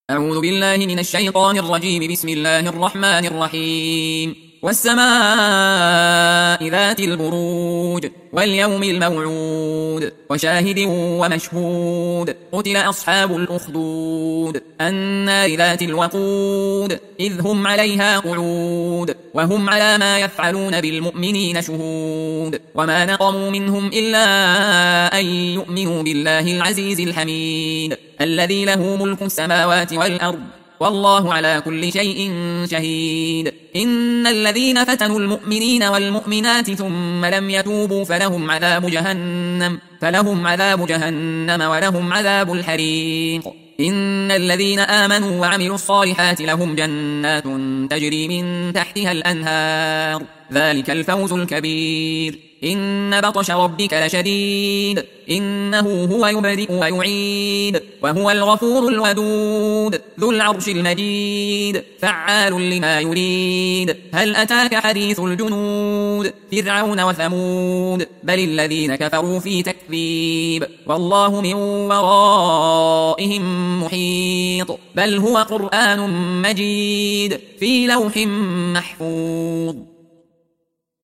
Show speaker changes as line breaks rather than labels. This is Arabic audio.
أعوذ بالله من الشيطان الرجيم. بسم الله الرحمن الرحيم. والسماء ذات البروج واليوم الموعود وشاهد ومشهود. قتل أصحاب الأخدود النار ذات الوقود إذ هم عليها قعود وهم على ما يفعلون بالمؤمنين شهود. وما نقموا منهم إلا أن يؤمنوا بالله العزيز الحميد الذي له ملك السماوات والأرض والله على كل شيء شهيد. إن الذين فتنوا المؤمنين والمؤمنات ثم لم يتوبوا فلهم عذاب جهنم ولهم عذاب الحريق. إن الذين آمنوا وعملوا الصالحات لهم جنات تجري من تحتها الأنهار ذلك الفوز الكبير. إن بطش ربك لشديد إنه هو يبدئ ويعيد وهو الغفور الودود ذو العرش المجيد فعال لما يريد. هل أتاك حديث الجنود فرعون وثمود بل الذين كفروا في تكذيب والله من ورائهم محيط. بل هو قرآن مجيد في لوح محفوظ.